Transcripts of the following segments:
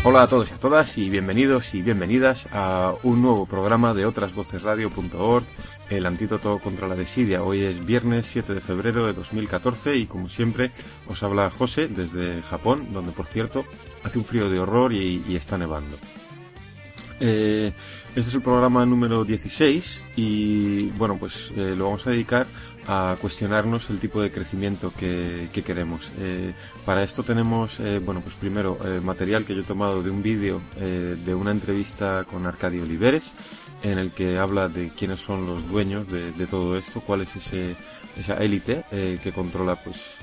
Hola a todos y a todas y bienvenidos y bienvenidas a un nuevo programa de otrasvocesradio.org, el antídoto contra la desidia. Hoy es viernes 7 de febrero de 2014 y como siempre os habla José desde Japón, donde por cierto hace un frío de horror y está nevando. Este es el programa número 16 y bueno, pues lo vamos a dedicar a cuestionarnos el tipo de crecimiento que queremos. Para esto tenemos, bueno, pues primero material que yo he tomado de un vídeo de una entrevista con Arcadio Oliveres, en el que habla de quiénes son los dueños de todo esto, cuál es esa élite que controla pues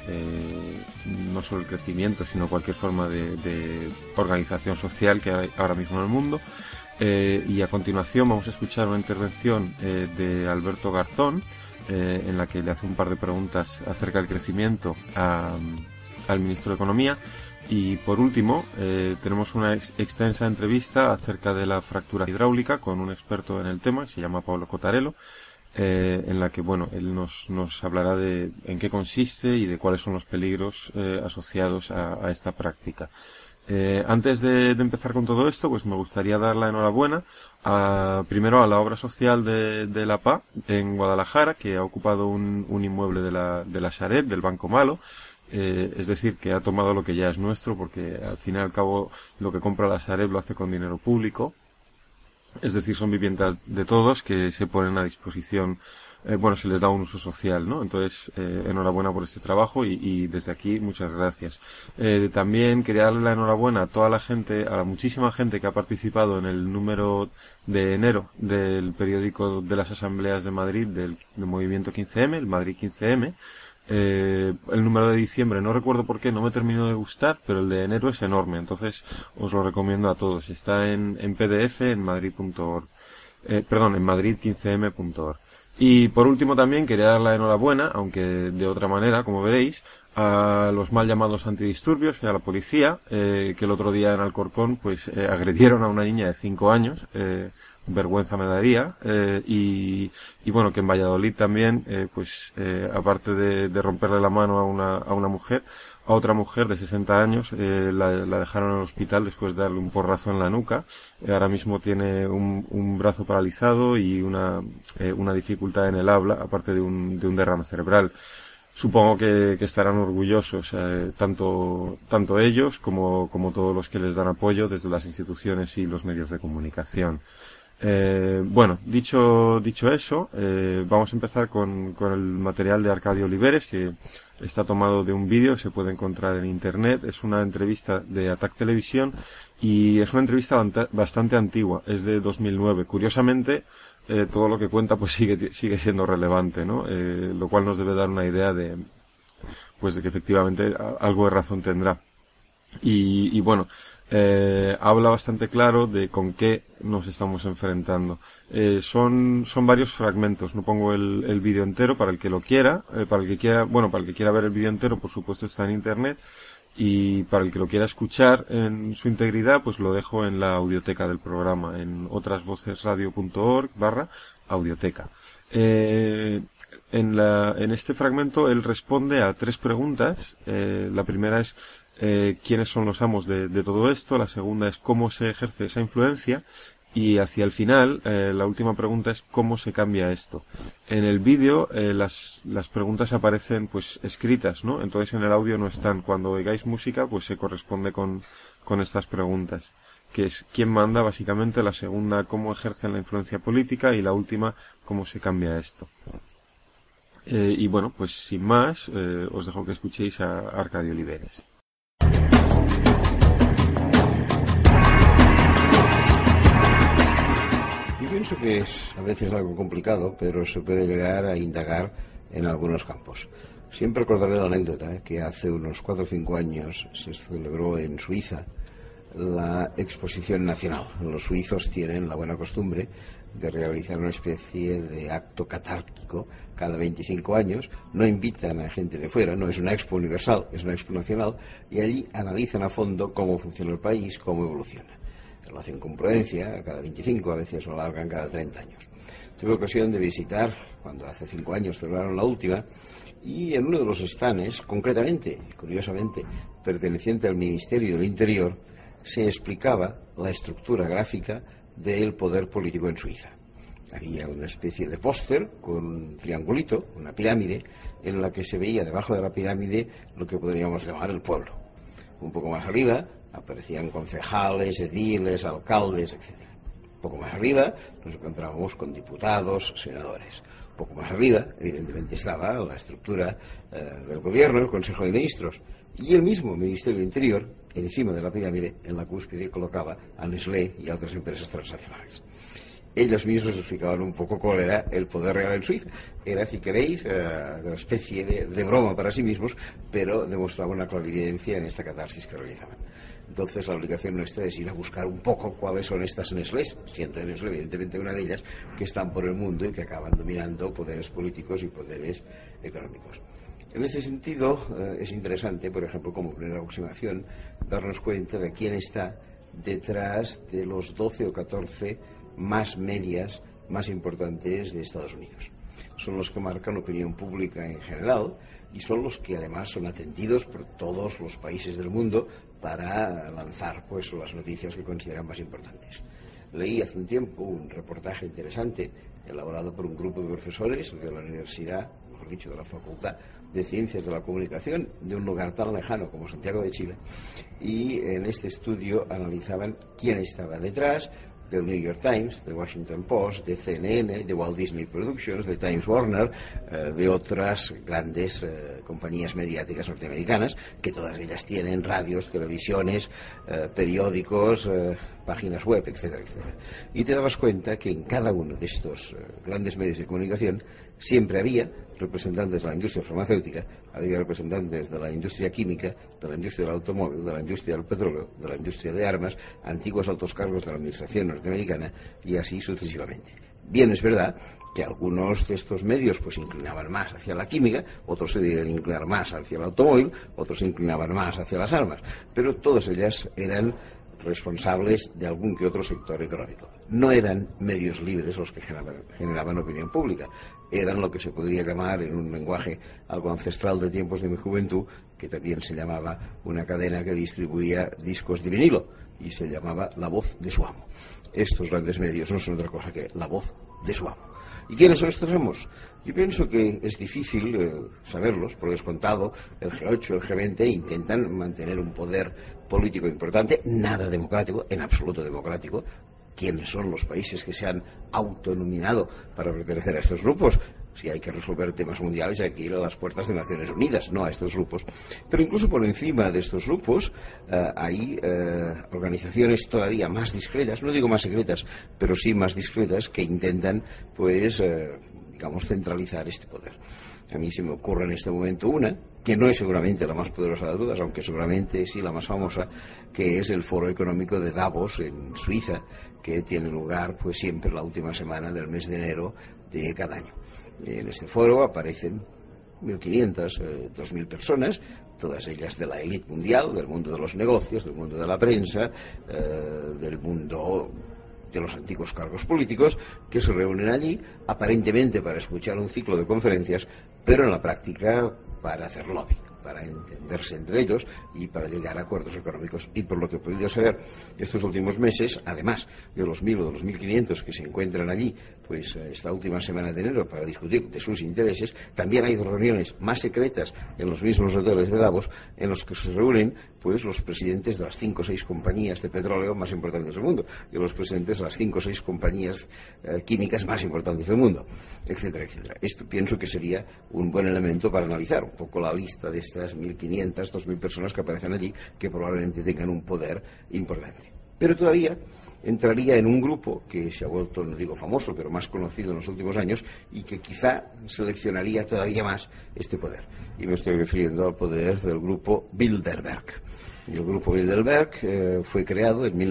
no solo el crecimiento, sino cualquier forma de organización social que hay ahora mismo en el mundo. Y a continuación vamos a escuchar una intervención de Alberto Garzón, en la que le hace un par de preguntas acerca del crecimiento al ministro de Economía. Y por último tenemos una extensa entrevista acerca de la fractura hidráulica con un experto en el tema, se llama Pablo Cotarello, en la que bueno, él nos hablará de en qué consiste y de cuáles son los peligros asociados a esta práctica. Antes de empezar con todo esto, pues me gustaría dar la enhorabuena primero a la obra social de la PA en Guadalajara, que ha ocupado un inmueble de la Sareb, del Banco Malo, es decir, que ha tomado lo que ya es nuestro, porque al fin y al cabo lo que compra la Sareb lo hace con dinero público, es decir, son viviendas de todos que se ponen a disposición. Bueno, se les da un uso social, ¿no? Entonces, enhorabuena por este trabajo y desde aquí muchas gracias. También quería darle la enhorabuena a toda la gente, a la muchísima gente que ha participado en el número de enero del periódico de las Asambleas de Madrid del Movimiento 15M, el Madrid 15M. El número de diciembre, no recuerdo por qué, no me terminó de gustar, pero el de enero es enorme, entonces os lo recomiendo a todos. Está en PDF en madrid.org, en madrid15m.org. Y por último también quería dar la enhorabuena, aunque de otra manera, como veréis, a los mal llamados antidisturbios y a la policía, que el otro día en Alcorcón pues agredieron a una niña de 5 años, vergüenza me daría, y bueno, que en Valladolid también, aparte de romperle la mano a una mujer, a otra mujer de 60 años, la dejaron en el hospital después de darle un porrazo en la nuca. Ahora mismo tiene un brazo paralizado y una dificultad en el habla, aparte de un derrame cerebral. Supongo que estarán orgullosos, tanto ellos como todos los que les dan apoyo desde las instituciones y los medios de comunicación. Bueno, dicho eso, vamos a empezar con el material de Arcadio Oliveres, que está tomado de un vídeo, se puede encontrar en internet. Es una entrevista de Atac Televisión y es una entrevista bastante antigua, es de 2009. Curiosamente, todo lo que cuenta pues sigue siendo relevante, ¿no? Lo cual nos debe dar una idea de que efectivamente algo de razón tendrá. Y bueno, habla bastante claro de con qué nos estamos enfrentando. Son varios fragmentos, no pongo el vídeo entero para el que lo quiera, para el que quiera ver el vídeo entero, por supuesto está en internet, y para el que lo quiera escuchar en su integridad, pues lo dejo en la audioteca del programa, en otrasvocesradio.org/audioteca. En este fragmento él responde a 3 preguntas. La primera es quiénes son los amos de todo esto, la segunda es cómo se ejerce esa influencia y hacia el final la última pregunta es cómo se cambia esto. En el vídeo las preguntas aparecen pues escritas, ¿no? Entonces en el audio no están. Cuando oigáis música pues se corresponde con estas preguntas, que es quién manda básicamente, la segunda cómo ejercen la influencia política y la última cómo se cambia esto. Y bueno, pues sin más os dejo que escuchéis a Arcadio Oliveres. Yo pienso que es a veces algo complicado, pero se puede llegar a indagar en algunos campos. Siempre recordaré la anécdota que hace unos 4 o 5 años se celebró en Suiza la Exposición Nacional. Los suizos tienen la buena costumbre de realizar una especie de acto catárquico cada 25 años. No invitan a gente de fuera, no es una expo universal, es una expo nacional, y allí analizan a fondo cómo funciona el país, cómo evoluciona. Lo hacen con prudencia, cada 25, a veces lo alargan cada 30 años. Tuve ocasión de visitar, cuando hace 5 años celebraron la última, y en uno de los stands, concretamente, curiosamente, perteneciente al Ministerio del Interior, se explicaba la estructura gráfica del poder político en Suiza. Había una especie de póster con un triangulito, una pirámide, en la que se veía debajo de la pirámide lo que podríamos llamar el pueblo. Un poco más arriba aparecían concejales, ediles, alcaldes, etc. Un poco más arriba nos encontrábamos con diputados, senadores. Un poco más arriba, evidentemente, estaba la estructura del gobierno, el Consejo de Ministros. Y el mismo Ministerio del Interior, encima de la pirámide, en la cúspide, colocaba a Nestlé y a otras empresas transnacionales. Ellos mismos explicaban un poco cuál era el poder real en Suiza. Era, si queréis, una especie de broma para sí mismos, pero demostraba una clarividencia en esta catarsis que realizaban. Entonces, la obligación nuestra es ir a buscar un poco cuáles son estas Nestlés, siendo Nestlé evidentemente una de ellas, que están por el mundo y que acaban dominando poderes políticos y poderes económicos. En este sentido, es interesante, por ejemplo, como primera aproximación, darnos cuenta de quién está detrás de los 12 o 14 más medias más importantes de Estados Unidos. Son los que marcan opinión pública en general y son los que además son atendidos por todos los países del mundo para lanzar pues las noticias que consideran más importantes. Leí hace un tiempo un reportaje interesante elaborado por un grupo de profesores de la universidad, mejor dicho, de la Facultad de Ciencias de la Comunicación, de un lugar tan lejano como Santiago de Chile, y en este estudio analizaban quién estaba detrás del New York Times, del Washington Post, de CNN, de Walt Disney Productions, de Times Warner, de otras grandes compañías mediáticas norteamericanas, que todas ellas tienen radios, televisiones, periódicos, páginas web, etcétera, etcétera. Y te dabas cuenta que en cada uno de estos grandes medios de comunicación siempre había representantes de la industria farmacéutica, había representantes de la industria química, de la industria del automóvil, de la industria del petróleo, de la industria de armas, antiguos altos cargos de la administración norteamericana y así sucesivamente. Bien, es verdad que algunos de estos medios pues inclinaban más hacia la química, otros se debían inclinar más hacia el automóvil, otros se inclinaban más hacia las armas, pero todas ellas eran responsables de algún que otro sector económico. No eran medios libres los que generaban opinión pública, eran lo que se podría llamar, en un lenguaje algo ancestral de tiempos de mi juventud, que también se llamaba una cadena que distribuía discos de vinilo, y se llamaba La Voz de su amo. Estos grandes medios no son otra cosa que la voz de su amo. ¿Y quiénes son estos amos? Yo pienso que es difícil saberlos, por descontado. El G8, el G20 intentan mantener un poder político importante, nada democrático, en absoluto democrático. ¿Quiénes son los países que se han autonominado para pertenecer a estos grupos? Si hay que resolver temas mundiales hay que ir a las puertas de Naciones Unidas, no a estos grupos. Pero incluso por encima de estos grupos hay organizaciones todavía más discretas, no digo más secretas, pero sí más discretas, que intentan, pues, digamos, centralizar este poder. A mí se me ocurre en este momento una, que no es seguramente la más poderosa de todas, aunque seguramente sí la más famosa, que es el Foro Económico de Davos en Suiza, que tiene lugar pues siempre la última semana del mes de enero de cada año. En este foro aparecen 1.500, 2.000 personas, todas ellas de la élite mundial, del mundo de los negocios, del mundo de la prensa, del mundo de los antiguos cargos políticos, que se reúnen allí aparentemente para escuchar un ciclo de conferencias, pero en la práctica para hacer lobby, para entenderse entre ellos y para llegar a acuerdos económicos. Y por lo que he podido saber estos últimos meses, además de los 1.000 o de los 1.500 que se encuentran allí, pues esta última semana de enero para discutir de sus intereses, también hay reuniones más secretas en los mismos hoteles de Davos, en los que se reúnen pues los presidentes de las 5 o 6 compañías de petróleo más importantes del mundo, y los presidentes de las 5 o 6 compañías químicas más importantes del mundo, etcétera, etcétera. Esto pienso que sería un buen elemento para analizar un poco la lista de estas 1.500, 2.000 personas que aparecen allí, que probablemente tengan un poder importante. Pero todavía entraría en un grupo que se ha vuelto, no digo famoso, pero más conocido en los últimos años, y que quizá seleccionaría todavía más este poder. Y me estoy refiriendo al poder del grupo Bilderberg. Y el grupo Bilderberg fue creado en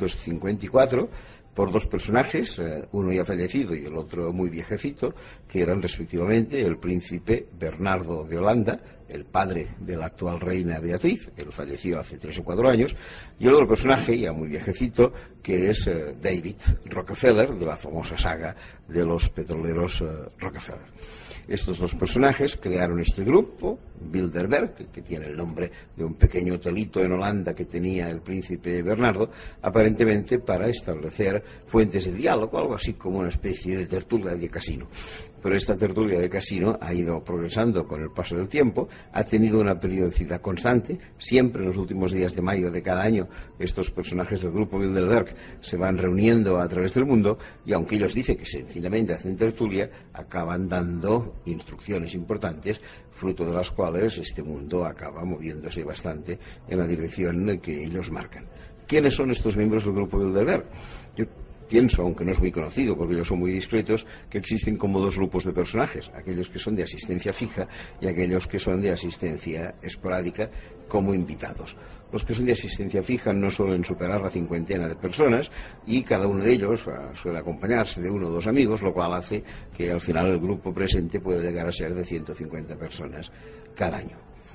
1954 por 2 personajes, uno ya fallecido y el otro muy viejecito, que eran respectivamente el príncipe Bernardo de Holanda, el padre de la actual reina Beatriz. Él falleció hace 3 o 4 años. Y el otro personaje, ya muy viejecito, que es David Rockefeller, de la famosa saga de los petroleros Rockefeller. Estos dos personajes crearon este grupo, Bilderberg, que tiene el nombre de un pequeño hotelito en Holanda que tenía el príncipe Bernardo, aparentemente para establecer fuentes de diálogo, algo así como una especie de tertulia de casino. Pero esta tertulia de casino ha ido progresando con el paso del tiempo, ha tenido una periodicidad constante. Siempre en los últimos días de mayo de cada año estos personajes del grupo Bilderberg se van reuniendo a través del mundo, y aunque ellos dicen que sencillamente hacen tertulia, acaban dando instrucciones importantes, fruto de las cuales este mundo acaba moviéndose bastante en la dirección que ellos marcan. ¿Quiénes son estos miembros del grupo Bilderberg? Yo pienso, aunque no es muy conocido porque ellos son muy discretos, que existen como 2 grupos de personajes: aquellos que son de asistencia fija y aquellos que son de asistencia esporádica como invitados. Los que son de asistencia fija no suelen superar la 50 de personas, y cada uno de ellos suele acompañarse de 1 o 2 amigos, lo cual hace que al final el grupo presente puede llegar a ser de 150 personas cada año.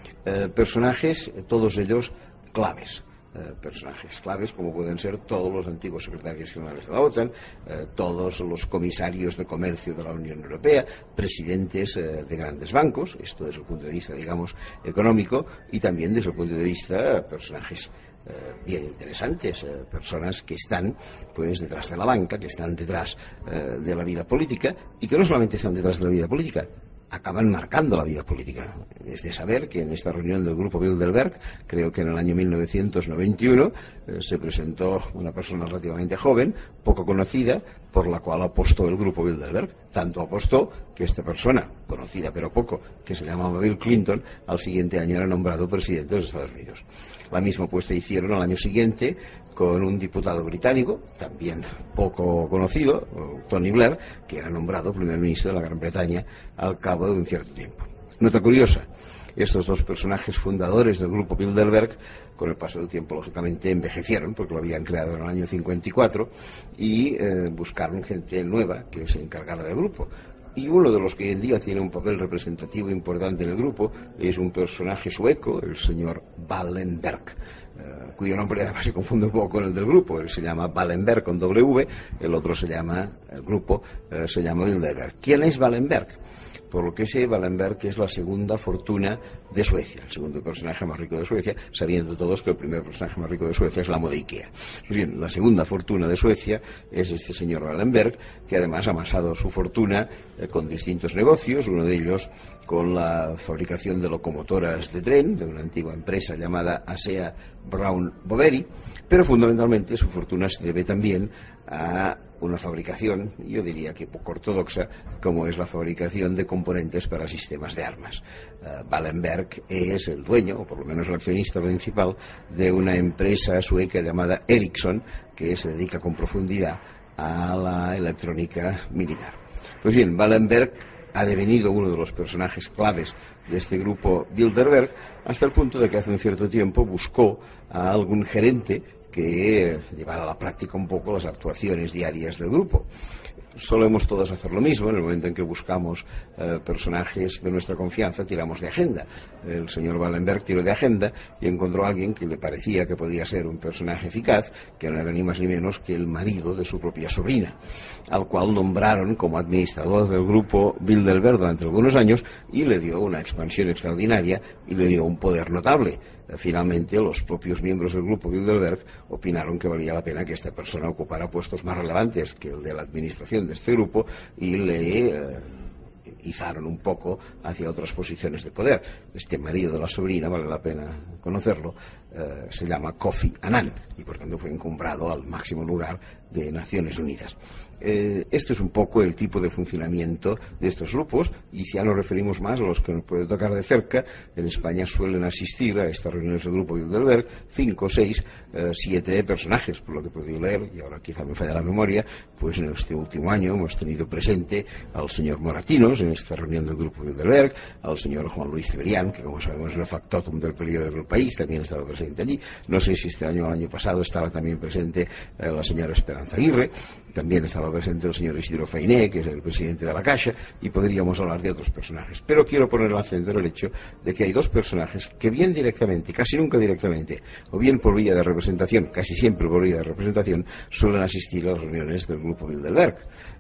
Personajes, todos ellos claves. Personajes claves como pueden ser todos los antiguos secretarios generales de la OTAN, todos los comisarios de comercio de la Unión Europea, presidentes de grandes bancos, esto desde el punto de vista, digamos, económico, y también desde el punto de vista personajes bien interesantes, personas que están pues detrás de la banca, que están detrás de la vida política, y que no solamente están detrás de la vida política, acaban marcando la vida política. Es de saber que en esta reunión del grupo Bilderberg, creo que en el año 1991, se presentó una persona relativamente joven, poco conocida, por la cual apostó el grupo Bilderberg. Tanto apostó que esta persona, conocida pero poco, que se llamaba Bill Clinton, al siguiente año era nombrado presidente de los Estados Unidos. La misma apuesta hicieron al año siguiente con un diputado británico, también poco conocido, Tony Blair, que era nombrado primer ministro de la Gran Bretaña al cabo de un cierto tiempo. Nota curiosa: estos 2 personajes fundadores del grupo Bilderberg, con el paso del tiempo, lógicamente, envejecieron, porque lo habían creado en el año 54, y buscaron gente nueva que se encargara del grupo. Y uno de los que hoy en día tiene un papel representativo importante en el grupo es un personaje sueco, el señor Wallenberg, cuyo nombre además se confunde un poco con el del grupo. Él se llama Wallenberg con W, el otro se llama Bilderberg. ¿Quién es Wallenberg? Por lo que sé, Wallenberg es la segunda fortuna de Suecia, el segundo personaje más rico de Suecia, sabiendo todos que el primer personaje más rico de Suecia es el amo de Ikea. Pues bien, la segunda fortuna de Suecia es este señor Wallenberg, que además ha amasado su fortuna con distintos negocios, uno de ellos con la fabricación de locomotoras de tren, de una antigua empresa llamada ASEA Brown Boveri, pero fundamentalmente su fortuna se debe también a una fabricación, yo diría que poco ortodoxa, como es la fabricación de componentes para sistemas de armas. Wallenberg es el dueño, o por lo menos el accionista principal, de una empresa sueca llamada Ericsson, que se dedica con profundidad a la electrónica militar. Pues bien, Wallenberg ha devenido uno de los personajes claves de este grupo Bilderberg, hasta el punto de que hace un cierto tiempo buscó a algún gerente que llevara a la práctica un poco las actuaciones diarias del grupo. Solemos todos hacer lo mismo. En el momento en que buscamos personajes de nuestra confianza, tiramos de agenda. El señor Wallenberg tiró de agenda y encontró a alguien que le parecía que podía ser un personaje eficaz, que no era ni más ni menos que el marido de su propia sobrina, al cual nombraron como administrador del grupo Bilderberg durante algunos años, y le dio una expansión extraordinaria y le dio un poder notable. Finalmente, los propios miembros del grupo Bilderberg opinaron que valía la pena que esta persona ocupara puestos más relevantes que el de la administración de este grupo, y le izaron un poco hacia otras posiciones de poder. Este marido de la sobrina, vale la pena conocerlo, se llama Kofi Annan, y por tanto fue encumbrado al máximo lugar de Naciones Unidas. Esto es un poco el tipo de funcionamiento de estos grupos, y si ya nos referimos más a los que nos puede tocar de cerca, en España suelen asistir a estas reuniones del grupo Bilderberg 5, 6, 7 personajes, por lo que he podido leer, y ahora quizá me falla la memoria. Pues en este último año hemos tenido presente al señor Moratinos, en esta reunión del Grupo Bilderberg, al señor Juan Luis Cebrián, que como sabemos es el factotum del periódico del País, también estaba presente allí. No sé si este año o el año pasado estaba también presente la señora Esperanza Aguirre, también estaba presente el señor Isidro Fainé, que es el presidente de la Caixa, y podríamos hablar de otros personajes. Pero quiero poner el acento en el hecho de que hay dos personajes que bien directamente, casi nunca directamente, o bien por vía de representación, casi siempre por vía de representación, suelen asistir a las reuniones del Grupo Bilderberg.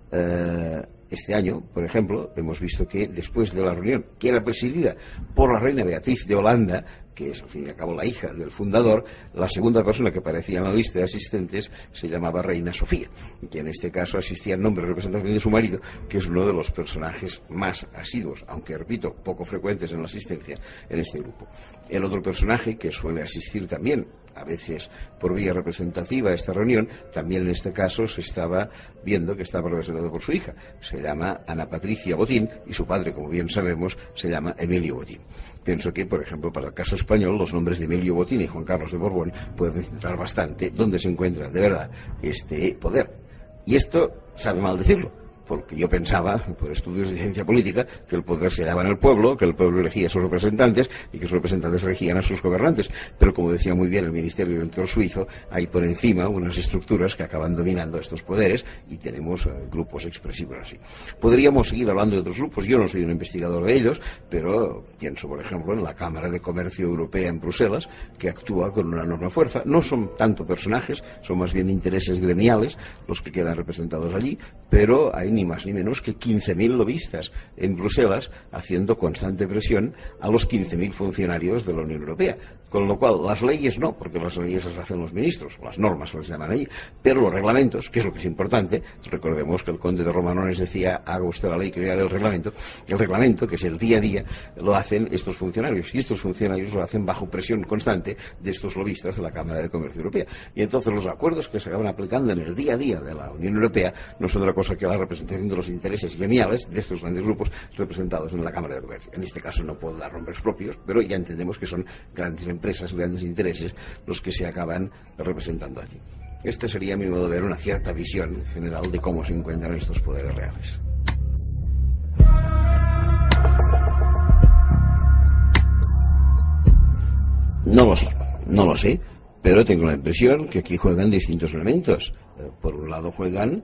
Este año, por ejemplo, hemos visto que después de la reunión, que era presidida por la reina Beatriz de Holanda, que es al fin y al cabo la hija del fundador, la segunda persona que aparecía en la lista de asistentes se llamaba Reina Sofía, que en este caso asistía en nombre de representación de su marido, que es uno de los personajes más asiduos, aunque repito, poco frecuentes en la asistencia en este grupo. El otro personaje que suele asistir también, a veces por vía representativa, a esta reunión, también en este caso se estaba viendo que estaba representado por su hija. Se llama Ana Patricia Botín y su padre, como bien sabemos, se llama Emilio Botín. Pienso que, por ejemplo, para el caso español, los nombres de Emilio Botín y Juan Carlos de Borbón pueden centrar bastante dónde se encuentra de verdad este poder. Y esto sabe mal decirlo, porque yo pensaba, por estudios de ciencia política, que el poder se daba en el pueblo, que el pueblo elegía a sus representantes y que sus representantes elegían a sus gobernantes. Pero como decía muy bien el Ministerio del Interior suizo, hay por encima unas estructuras que acaban dominando estos poderes y tenemos grupos expresivos así. Podríamos seguir hablando de otros grupos. Yo no soy un investigador de ellos, pero pienso, por ejemplo, en la Cámara de Comercio Europea en Bruselas, que actúa con una enorme fuerza. No son tanto personajes, son más bien intereses gremiales los que quedan representados allí, pero hay ni más ni menos que 15.000 lobistas en Bruselas haciendo constante presión a los 15.000 funcionarios de la Unión Europea. Con lo cual, las leyes no, porque las leyes las hacen los ministros, las normas las llaman ahí, pero los reglamentos, que es lo que es importante, recordemos que el conde de Romanones decía, haga usted la ley que yo haré el reglamento, que es el día a día, lo hacen estos funcionarios, y estos funcionarios lo hacen bajo presión constante de estos lobistas de la Cámara de Comercio Europea. Y entonces los acuerdos que se acaban aplicando en el día a día de la Unión Europea no son otra cosa que la representación de los intereses gremiales de estos grandes grupos representados en la Cámara de Comercio. En este caso no puedo dar nombres propios, pero ya entendemos que son grandes empresas, grandes intereses los que se acaban representando allí. Este sería, a mi modo de ver, una cierta visión general de cómo se encuentran estos poderes reales. No lo sé, pero tengo la impresión que aquí juegan distintos elementos. Por un lado juegan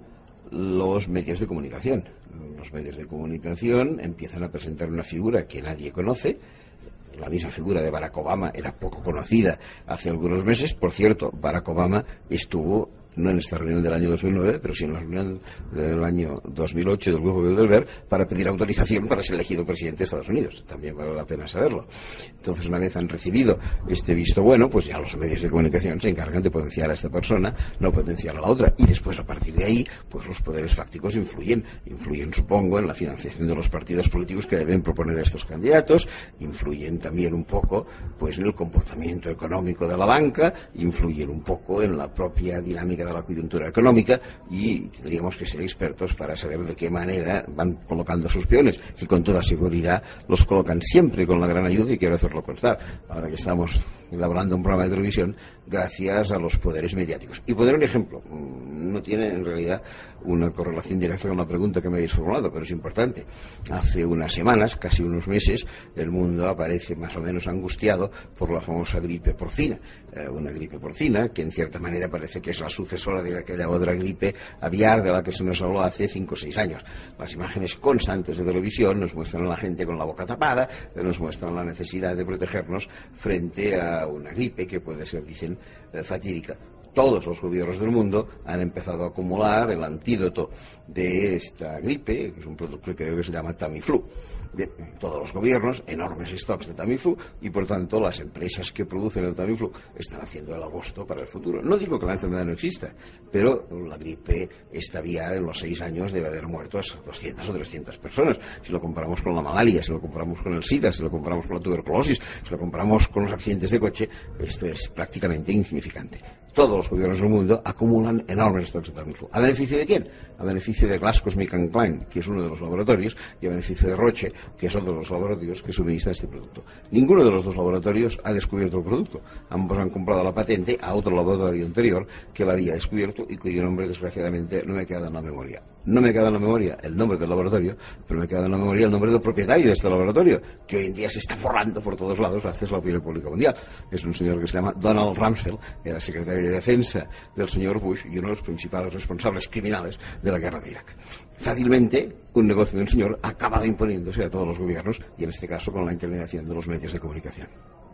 los medios de comunicación. Los medios de comunicación empiezan a presentar una figura que nadie conoce. La misma figura de Barack Obama era poco conocida hace algunos meses. Por cierto, Barack Obama estuvo no en esta reunión del año 2009, pero sí en la reunión del año 2008 del Grupo Bilderberg para pedir autorización para ser elegido presidente de Estados Unidos. También vale la pena saberlo. Entonces, una vez han recibido este visto bueno, pues ya los medios de comunicación se encargan de potenciar a esta persona, no potenciar a la otra. Y después, a partir de ahí, pues los poderes fácticos influyen, supongo, en la financiación de los partidos políticos que deben proponer a estos candidatos, influyen también un poco pues en el comportamiento económico de la banca, influyen un poco en la propia dinámica de la coyuntura económica, y tendríamos que ser expertos para saber de qué manera van colocando sus peones, que con toda seguridad los colocan siempre con la gran ayuda, y quiero hacerlo constar, ahora que estamos elaborando un programa de televisión, gracias a los poderes mediáticos. Y poner un ejemplo, no tiene en realidad una correlación directa con la pregunta que me habéis formulado, pero es importante. Hace unas semanas, casi unos meses, el mundo aparece más o menos angustiado por la famosa gripe porcina. Una gripe porcina que en cierta manera parece que es la sucesora de aquella otra gripe aviar de la que se nos habló hace 5 o 6 años. Las imágenes constantes de televisión nos muestran a la gente con la boca tapada, nos muestran la necesidad de protegernos frente a una gripe que puede ser, dicen, fatídica. Todos los gobiernos del mundo han empezado a acumular el antídoto de esta gripe, que es un producto que creo que se llama Tamiflu. Bien, todos los gobiernos, enormes stocks de Tamiflu, y por tanto las empresas que producen el Tamiflu están haciendo el agosto para el futuro. No digo que la enfermedad no exista, pero la gripe esta aviar en los 6 años debe haber muerto a 200 o 300 personas. Si lo comparamos con la malaria, si lo comparamos con el SIDA, si lo comparamos con la tuberculosis, si lo comparamos con los accidentes de coche, esto es prácticamente insignificante. Todos los gobiernos del mundo acumulan enormes stocks de Tamiflu. ¿A beneficio de quién? a beneficio de GlaxoSmithKline, que es uno de los laboratorios, y a beneficio de Roche, que es otro de los laboratorios que suministra este producto. Ninguno de los dos laboratorios ha descubierto el producto. Ambos han comprado la patente a otro laboratorio anterior que la había descubierto y cuyo nombre, desgraciadamente, no me queda en la memoria. No me queda en la memoria el nombre del laboratorio, pero me queda en la memoria el nombre del propietario de este laboratorio, que hoy en día se está forrando por todos lados gracias a la opinión pública mundial. Es un señor que se llama Donald Rumsfeld, era secretario de Defensa del señor Bush y uno de los principales responsables criminales de la guerra de Irak. Fácilmente, un negocio de un señor acaba imponiéndose a todos los gobiernos, y en este caso con la intermediación de los medios de comunicación.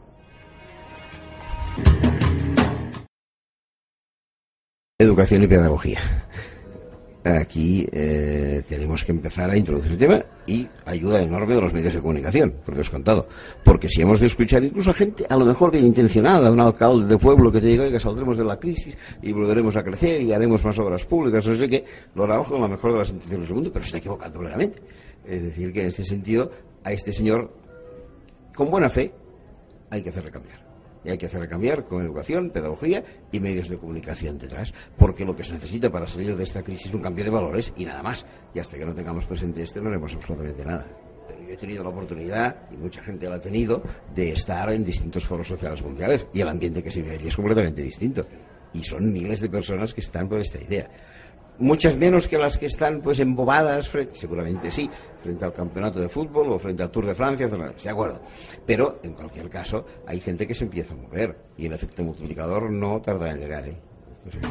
Educación y pedagogía. Aquí tenemos que empezar a introducir el tema, y ayuda enorme de los medios de comunicación, por descontado. Porque si hemos de escuchar incluso a gente a lo mejor bien intencionada, un alcalde de pueblo que te diga que saldremos de la crisis y volveremos a crecer y haremos más obras públicas, no sé qué, lo hará con la mejor de las intenciones del mundo, pero se está equivocando plenamente. Es decir, que en este sentido, a este señor, con buena fe, hay que hacerle cambiar. Y hay que hacerle cambiar con educación, pedagogía y medios de comunicación detrás, porque lo que se necesita para salir de esta crisis es un cambio de valores y nada más. Y hasta que no tengamos presente no haremos absolutamente nada. Pero yo he tenido la oportunidad, y mucha gente la ha tenido, de estar en distintos foros sociales mundiales, y el ambiente que se vive allí es completamente distinto. Y son miles de personas que están por esta idea. Muchas menos que las que están pues embobadas, seguramente sí, frente al campeonato de fútbol o frente al Tour de Francia, de acuerdo. Pero, en cualquier caso, hay gente que se empieza a mover, y el efecto multiplicador no tardará en llegar, ¿eh? Esto sí.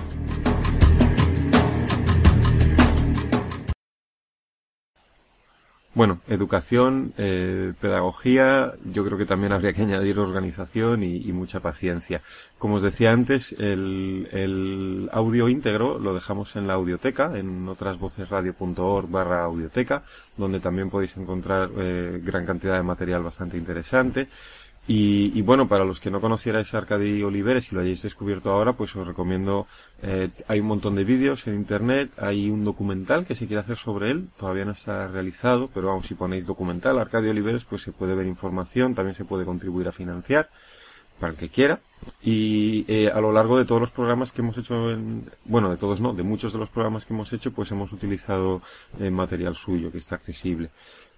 Bueno, educación, pedagogía, yo creo que también habría que añadir organización y mucha paciencia. Como os decía antes, el audio íntegro lo dejamos en la audioteca, en otrasvocesradio.org/audioteca, donde también podéis encontrar gran cantidad de material bastante interesante. Y bueno, para los que no conocierais a Arcadi Oliveres y lo hayáis descubierto ahora, pues os recomiendo, hay un montón de vídeos en internet, hay un documental que se quiere hacer sobre él, todavía no está realizado, pero vamos, si ponéis documental Arcadi Oliveres, pues se puede ver información, también se puede contribuir a financiar, para el que quiera. Y a lo largo de todos los programas que hemos hecho, de todos no, de muchos de los programas que hemos hecho, pues hemos utilizado material suyo que está accesible.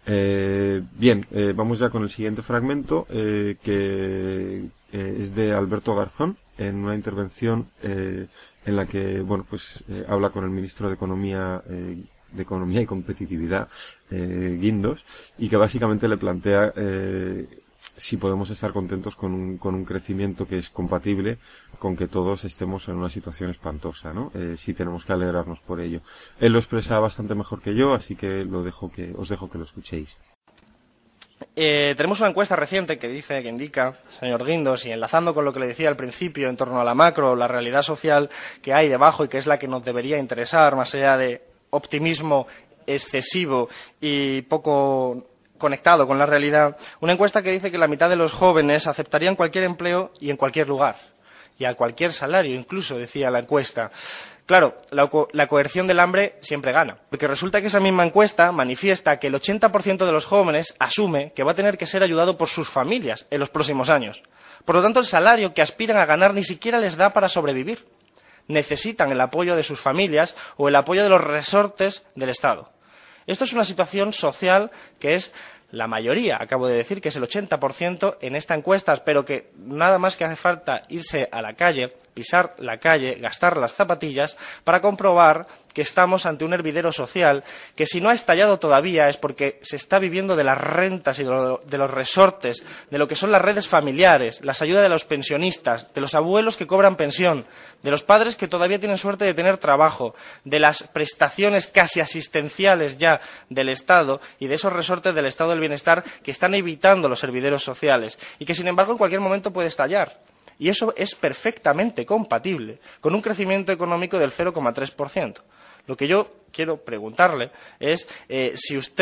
Vamos ya con el siguiente fragmento, que es de Alberto Garzón, en una intervención en la que habla con el ministro de Economía y Competitividad, Guindos, y que básicamente le plantea si podemos estar contentos con un crecimiento que es compatible con que todos estemos en una situación espantosa, ¿no? Si tenemos que alegrarnos por ello. Él lo expresa bastante mejor que yo, así que os dejo que lo escuchéis. Tenemos una encuesta reciente que indica, señor Guindos, y enlazando con lo que le decía al principio en torno a la macro, la realidad social que hay debajo y que es la que nos debería interesar, más allá de optimismo excesivo y poco conectado con la realidad, una encuesta que dice que la mitad de los jóvenes aceptarían cualquier empleo y en cualquier lugar, y a cualquier salario incluso, decía la encuesta. Claro, la coerción del hambre siempre gana, porque resulta que esa misma encuesta manifiesta que el 80% de los jóvenes asume que va a tener que ser ayudado por sus familias en los próximos años. Por lo tanto, el salario que aspiran a ganar ni siquiera les da para sobrevivir. Necesitan el apoyo de sus familias o el apoyo de los resortes del Estado. Esto es una situación social que es la mayoría, acabo de decir que es el 80% en esta encuesta, pero que nada más que hace falta irse a la calle, pisar la calle, gastar las zapatillas para comprobar que estamos ante un hervidero social que si no ha estallado todavía es porque se está viviendo de las rentas y de los resortes, de lo que son las redes familiares, las ayudas de los pensionistas, de los abuelos que cobran pensión, de los padres que todavía tienen suerte de tener trabajo, de las prestaciones casi asistenciales ya del Estado y de esos resortes del Estado del Bienestar que están evitando los hervideros sociales y que sin embargo en cualquier momento puede estallar. Y eso es perfectamente compatible con un crecimiento económico del 0,3%. Lo que yo quiero preguntarle es si usted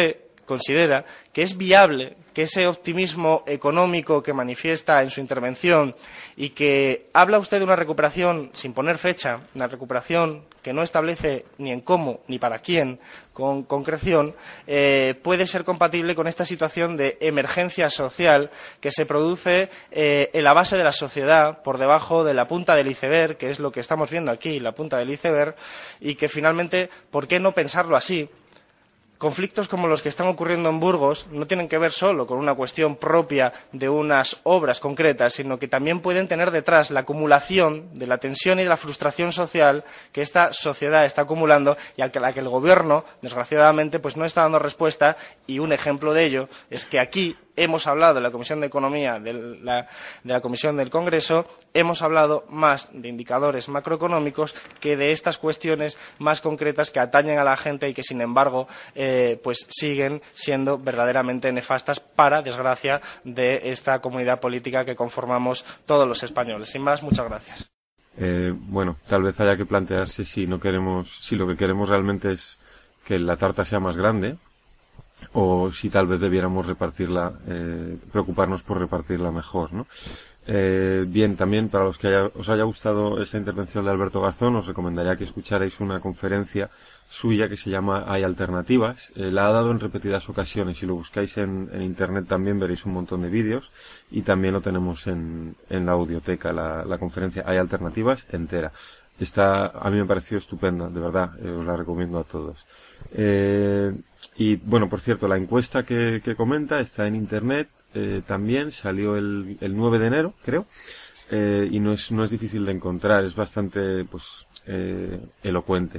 considera que es viable que ese optimismo económico que manifiesta en su intervención y que habla usted de una recuperación sin poner fecha, una recuperación que no establece ni en cómo ni para quién con concreción, puede ser compatible con esta situación de emergencia social que se produce en la base de la sociedad, por debajo de la punta del iceberg, que es lo que estamos viendo aquí, la punta del iceberg, y que finalmente, ¿por qué no pensarlo así? Conflictos como los que están ocurriendo en Burgos no tienen que ver solo con una cuestión propia de unas obras concretas, sino que también pueden tener detrás la acumulación de la tensión y de la frustración social que esta sociedad está acumulando y a la que el Gobierno, desgraciadamente, pues no está dando respuesta. Y un ejemplo de ello es que aquí hemos hablado en la Comisión de Economía de la Comisión del Congreso, hemos hablado más de indicadores macroeconómicos que de estas cuestiones más concretas que atañen a la gente y que, sin embargo, pues siguen siendo verdaderamente nefastas para desgracia de esta comunidad política que conformamos todos los españoles. Sin más, muchas gracias. Bueno, tal vez haya que plantearse si lo que queremos realmente es que la tarta sea más grande, o si tal vez debiéramos preocuparnos por repartirla mejor, ¿no? Bien, también para los que os haya gustado esta intervención de Alberto Garzón, os recomendaría que escucharais una conferencia suya que se llama Hay alternativas. La ha dado en repetidas ocasiones. Si lo buscáis en internet también veréis un montón de vídeos, y también lo tenemos en la audioteca, la conferencia Hay alternativas entera. A mí me pareció estupenda, de verdad, os la recomiendo a todos. Y bueno, por cierto, la encuesta que comenta está en internet, también salió el 9 de enero, creo, y no es difícil de encontrar, es bastante elocuente.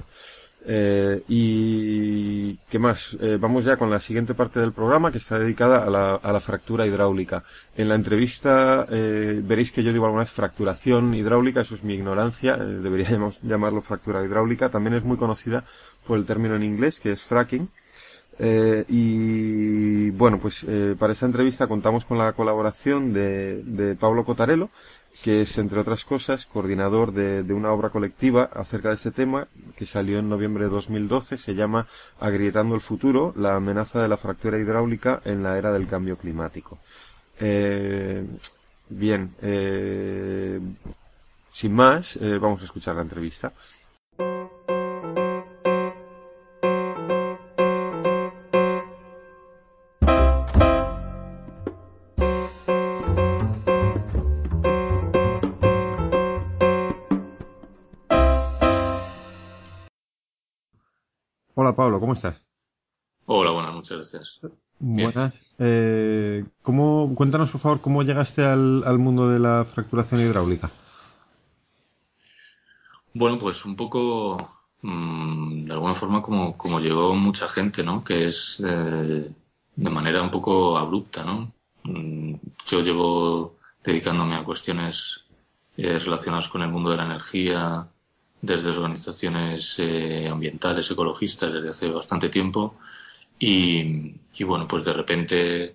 Y ¿qué más? Vamos ya con la siguiente parte del programa, que está dedicada a la fractura hidráulica. En la entrevista veréis que yo digo alguna vez fracturación hidráulica, eso es mi ignorancia, deberíamos llamarlo fractura hidráulica. También es muy conocida por el término en inglés, que es fracking. Y bueno, pues para esta entrevista contamos con la colaboración de Pablo Cotarello, que es, entre otras cosas, coordinador de una obra colectiva acerca de este tema, que salió en noviembre de 2012, se llama Agrietando el futuro, la amenaza de la fractura hidráulica en la era del cambio climático. Bien, sin más, vamos a escuchar la entrevista. Hola Pablo, ¿cómo estás? Hola, buenas, muchas gracias. Buenas. Cuéntanos por favor cómo llegaste al mundo de la fracturación hidráulica. Bueno, pues un poco, de alguna forma, como llegó mucha gente, ¿no? Que es de manera un poco abrupta, ¿no? Yo llevo dedicándome a cuestiones relacionadas con el mundo de la energía, desde organizaciones ambientales, ecologistas, desde hace bastante tiempo, y bueno, pues de repente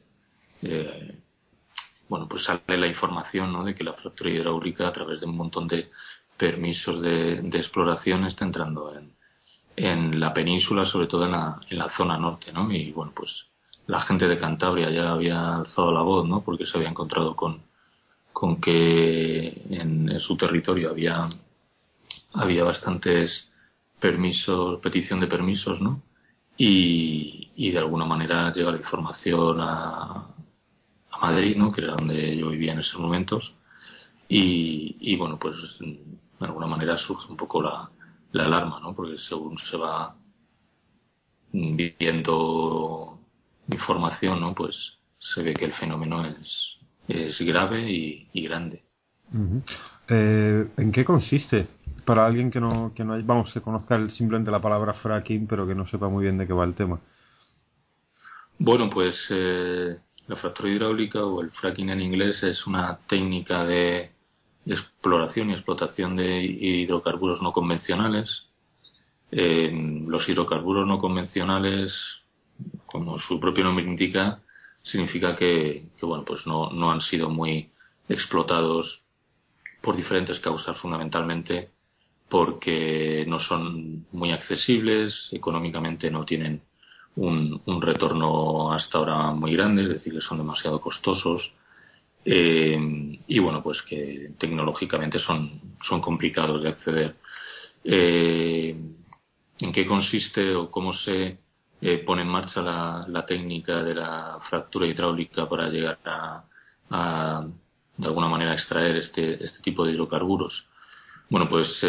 pues sale la información, ¿no? De que la fractura hidráulica, a través de un montón de permisos de exploración, está entrando en la península, sobre todo en la zona norte, ¿no? Y bueno, pues la gente de Cantabria ya había alzado la voz, ¿no? Porque se había encontrado con que en su territorio había bastantes petición de permisos, ¿no? Y de alguna manera llega la información a Madrid, ¿no? Que era donde yo vivía en esos momentos. Y bueno, pues de alguna manera surge un poco la alarma, ¿no? Porque según se va viendo información, ¿no? Pues se ve que el fenómeno es grave y grande. Uh-huh. ¿En qué consiste? Para alguien que que conozca simplemente la palabra fracking, pero que no sepa muy bien de qué va el tema. Bueno, pues la fractura hidráulica, o el fracking en inglés, es una técnica de exploración y explotación de hidrocarburos no convencionales. Los hidrocarburos no convencionales, como su propio nombre indica, significa que bueno, pues no han sido muy explotados por diferentes causas, fundamentalmente porque no son muy accesibles, económicamente no tienen un retorno hasta ahora muy grande, es decir, que son demasiado costosos. Y bueno, pues que tecnológicamente son complicados de acceder. ¿En qué consiste o cómo se pone en marcha la técnica de la fractura hidráulica para llegar a de alguna manera extraer este tipo de hidrocarburos? Bueno, pues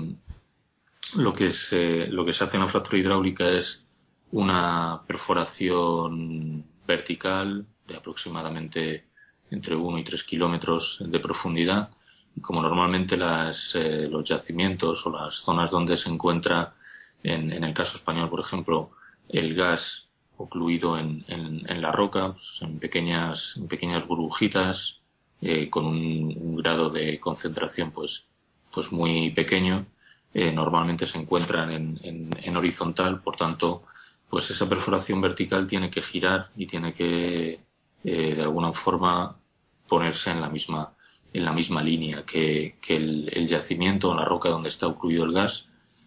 lo que se hace en la fractura hidráulica es una perforación vertical de aproximadamente entre 1 y 3 kilómetros de profundidad. Y como normalmente los yacimientos o las zonas donde se encuentra, en el caso español, por ejemplo, el gas ocluido en la roca, pues en pequeñas burbujitas, con un grado de concentración pues muy pequeño, normalmente se encuentran en horizontal, por tanto, pues esa perforación vertical tiene que girar y tiene que de alguna forma ponerse en la misma línea que el yacimiento o la roca donde está ocluido el gas,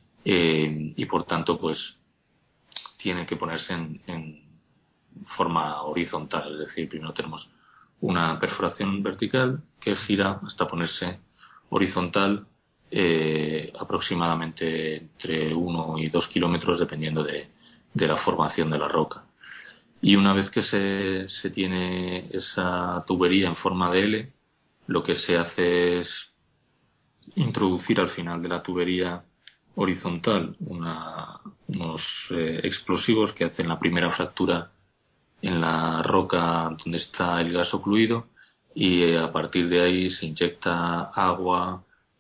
y por tanto pues tiene que ponerse en forma horizontal, es decir, primero tenemos una perforación vertical que gira hasta ponerse horizontal, aproximadamente entre 1 y 2 kilómetros dependiendo de la formación de la roca. Y una vez que se tiene esa tubería en forma de L, lo que se hace es introducir al final de la tubería horizontal unos explosivos que hacen la primera fractura en la roca donde está el gas ocluido, y a partir de ahí se inyecta agua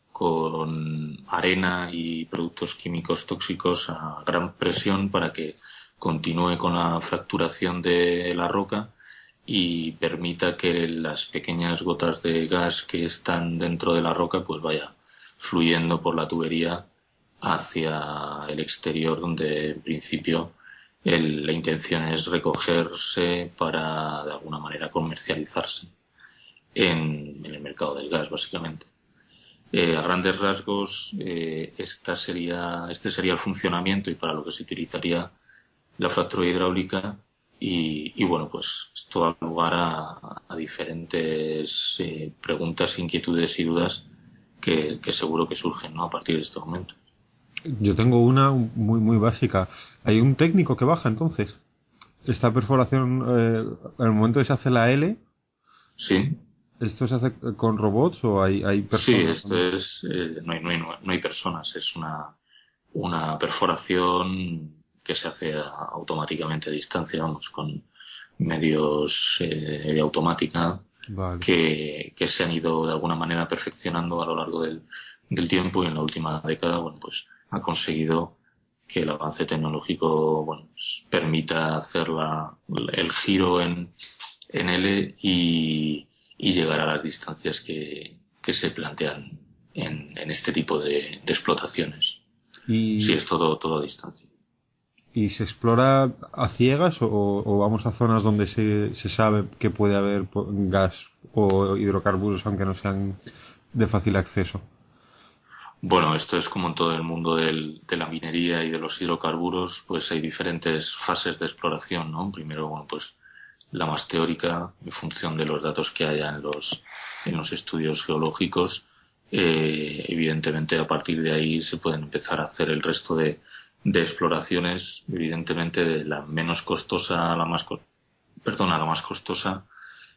con arena y productos químicos tóxicos a gran presión para que continúe con la fracturación de la roca y permita que las pequeñas gotas de gas que están dentro de la roca pues vaya fluyendo por la tubería hacia el exterior, donde en principio la intención es recogerse para de alguna manera comercializarse en el mercado del gas, básicamente. A grandes rasgos, este sería el funcionamiento y para lo que se utilizaría la fractura hidráulica, y bueno, pues esto da lugar a diferentes preguntas, inquietudes y dudas que seguro que surgen, ¿no?, a partir de este momento. Yo tengo una muy muy básica. ¿Hay un técnico que baja entonces? Esta perforación, en el momento que se hace la L, sí. ¿Esto se hace con robots o hay personas? Sí, esto es no hay personas, es una perforación que se hace automáticamente a distancia, vamos, con medios de automática. Vale. que se han ido de alguna manera perfeccionando a lo largo del tiempo, y en la última década, bueno, pues ha conseguido que el avance tecnológico, bueno, pues permita hacer el giro en L y llegar a las distancias que se plantean en este tipo de explotaciones. Sí, es todo a distancia. ¿Y se explora a ciegas o vamos a zonas donde se sabe que puede haber gas o hidrocarburos aunque no sean de fácil acceso? Bueno, esto es como en todo el mundo de la minería y de los hidrocarburos, pues hay diferentes fases de exploración, ¿no? Primero, bueno, pues la más teórica, en función de los datos que haya en los estudios geológicos. Evidentemente, a partir de ahí se pueden empezar a hacer el resto de exploraciones, evidentemente de la menos costosa a la más costosa,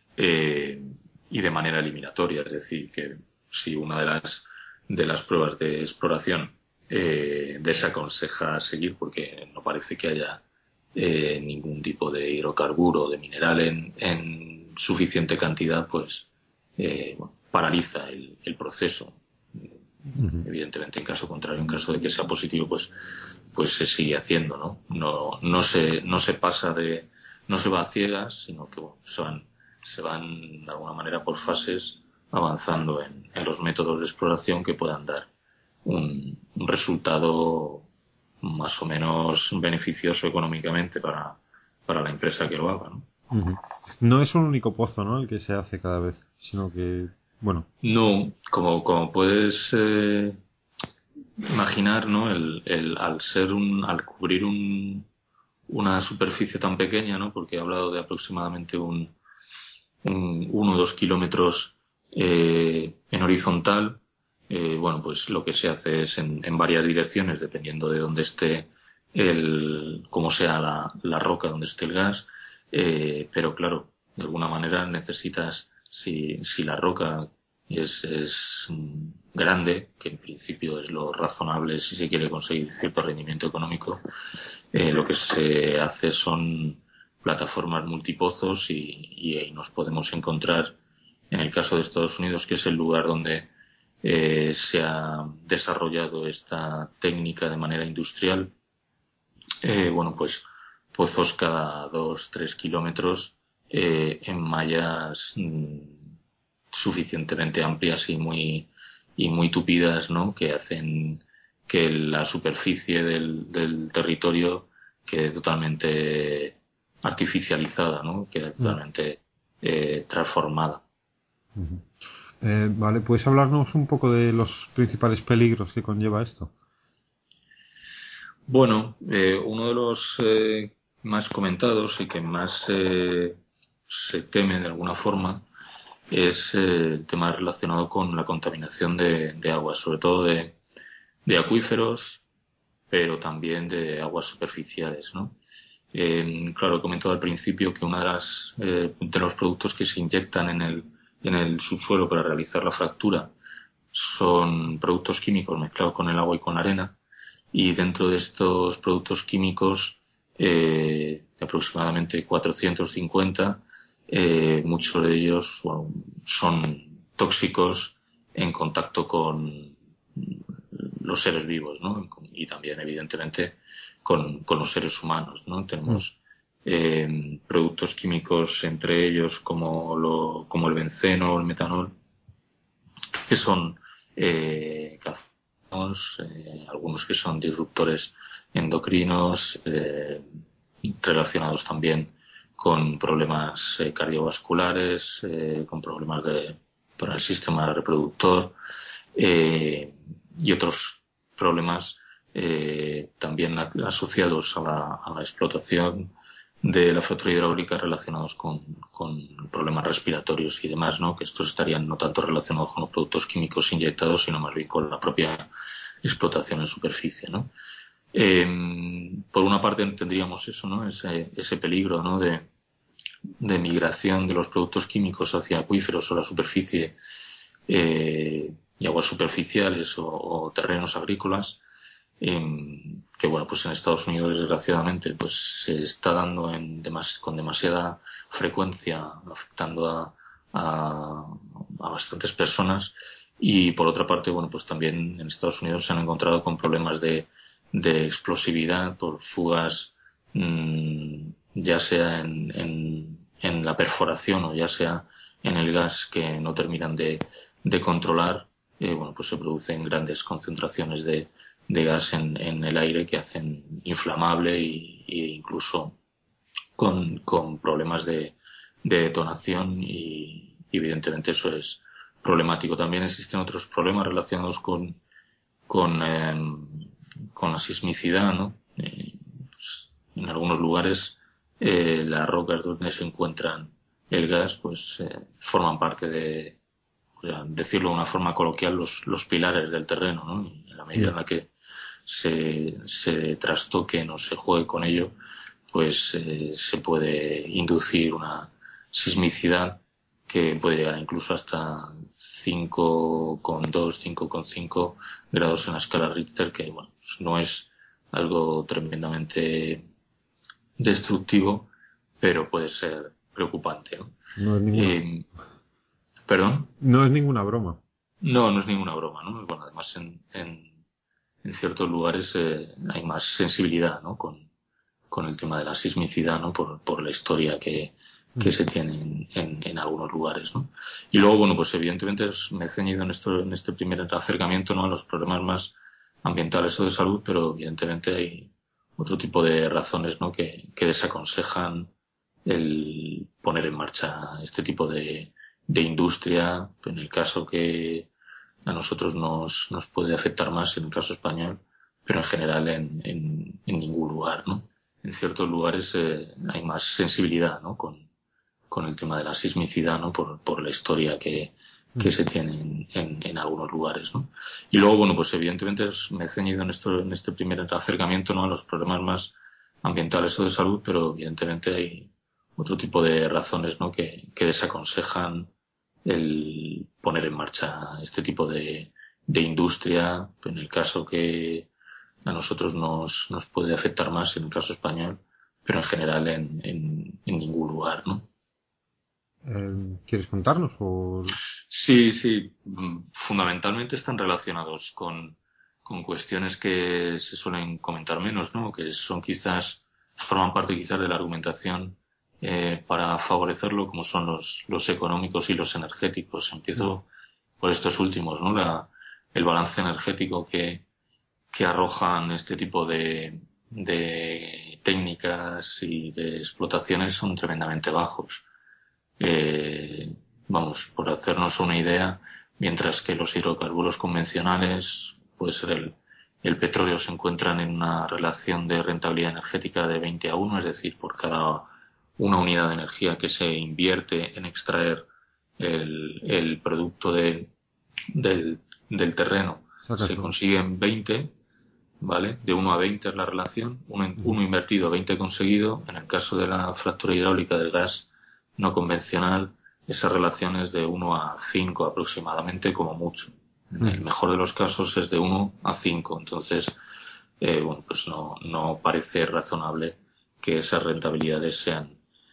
y de manera eliminatoria. Es decir, que si una de las pruebas de exploración desaconseja seguir porque no parece que haya ningún tipo de hidrocarburo o de mineral en suficiente cantidad, pues paraliza el proceso. Evidentemente, en caso contrario, en caso de que sea positivo, pues se sigue haciendo, ¿no? No se pasa no se va a ciegas, sino que bueno, se van de alguna manera por fases avanzando en los métodos de exploración que puedan dar un resultado más o menos beneficioso económicamente para la empresa que lo haga, ¿no? Uh-huh. No es un único pozo, ¿no?, el que se hace cada vez, sino que, bueno. No, como puedes imaginar, ¿no?, al cubrir un una superficie tan pequeña, ¿no? Porque he hablado de aproximadamente un 1 o 2 kilómetros en horizontal. Bueno, pues lo que se hace es en varias direcciones, dependiendo de dónde esté cómo sea la roca donde esté el gas. Pero claro, de alguna manera necesitas, si la roca es grande, que en principio es lo razonable si se quiere conseguir cierto rendimiento económico, lo que se hace son plataformas multipozos y ahí nos podemos encontrar, en el caso de Estados Unidos, que es el lugar donde se ha desarrollado esta técnica de manera industrial, bueno, pues pozos cada 2-3 kilómetros en mallas suficientemente amplias y muy tupidas, ¿no? Que hacen que la superficie del territorio quede totalmente artificializada, ¿no? Quede totalmente transformada. Uh-huh. Vale, ¿puedes hablarnos un poco de los principales peligros que conlleva esto? Bueno, uno de los más comentados y que más se teme de alguna forma es el tema relacionado con la contaminación de aguas, sobre todo de acuíferos, pero también de aguas superficiales, ¿no? Claro, he comentado al principio que uno de los productos que se inyectan en el subsuelo para realizar la fractura son productos químicos mezclados con el agua y con la arena, y dentro de estos productos químicos, aproximadamente 450, muchos de ellos son tóxicos en contacto con los seres vivos, ¿no? Y también, evidentemente, con los seres humanos, ¿no? Tenemos productos químicos, entre ellos como el benceno o el metanol, que son cancerígenos, algunos que son disruptores endocrinos, relacionados también con problemas cardiovasculares, con problemas para el sistema reproductor, y otros problemas también asociados a la explotación de la fractura hidráulica, relacionados con problemas respiratorios y demás, ¿no? Que estos estarían no tanto relacionados con los productos químicos inyectados, sino más bien con la propia explotación en superficie, ¿no? Por una parte tendríamos eso, ¿no? Ese peligro, ¿no? de migración de los productos químicos hacia acuíferos o la superficie, y aguas superficiales o terrenos agrícolas, que bueno, pues en Estados Unidos, desgraciadamente, pues se está dando con demasiada frecuencia, afectando a bastantes personas. Y por otra parte, bueno, pues también en Estados Unidos se han encontrado con problemas de explosividad por fugas, ya sea en la perforación o ya sea en el gas, que no terminan de controlar. Bueno, pues se producen grandes concentraciones de gas en el aire que hacen inflamable e incluso con problemas de detonación, y evidentemente eso es problemático. También existen otros problemas relacionados con la sismicidad, ¿no? Pues en algunos lugares las rocas donde se encuentran el gas pues forman parte de, decirlo de una forma coloquial, los pilares del terreno, ¿no? Y en la medida en la que se trastoquen o se juegue con ello, pues se puede inducir una sismicidad que puede llegar incluso hasta 5,2, 5,5 grados en la escala Richter, que bueno, pues no es algo tremendamente destructivo, pero puede ser preocupante, ¿no? No es ninguna... ¿Perdón? No es ninguna broma. No es ninguna broma, ¿no? Bueno, además en ciertos lugares hay más sensibilidad, ¿no? Con el tema de la sismicidad, ¿no? Por la historia que se tiene en algunos lugares, ¿no? Y luego, bueno, pues evidentemente me he ceñido en este primer acercamiento, ¿no? A los problemas más ambientales o de salud, pero evidentemente hay otro tipo de razones, ¿no? Que desaconsejan el poner en marcha este tipo de industria, en el caso que a nosotros nos puede afectar más, en el caso español, pero en general en ningún lugar, ¿no? en ciertos lugares hay más sensibilidad, ¿no? Con el tema de la sismicidad, ¿no? Por la historia que se tiene en algunos lugares, ¿no? Y luego, bueno, pues evidentemente me he ceñido en este primer acercamiento, ¿no? A los problemas más ambientales o de salud, pero evidentemente hay otro tipo de razones, ¿no? Que desaconsejan el poner en marcha este tipo de industria, en el caso que a nosotros nos puede afectar más, en el caso español, pero en general en ningún lugar, ¿no? ¿Quieres contarnos? O... Sí. Fundamentalmente están relacionados con cuestiones que se suelen comentar menos, ¿no? Que forman parte quizás de la argumentación para favorecerlo, como son los económicos y los energéticos. Empiezo por estos últimos, ¿no? El balance energético que arrojan este tipo de técnicas y de explotaciones son tremendamente bajos. Por hacernos una idea, mientras que los hidrocarburos convencionales, puede ser el petróleo, se encuentran en una relación de rentabilidad energética de 20-1, es decir, por cada una unidad de energía que se invierte en extraer el producto del terreno, se consiguen 20, ¿vale? De 1 a 20 es la relación, uno invertido, 20 conseguido. En el caso de la fractura hidráulica del gas no convencional, esa relación es de 1 a 5 aproximadamente, como mucho. En el mejor de los casos es de 1 a 5. Entonces, pues no parece razonable que esas rentabilidades sean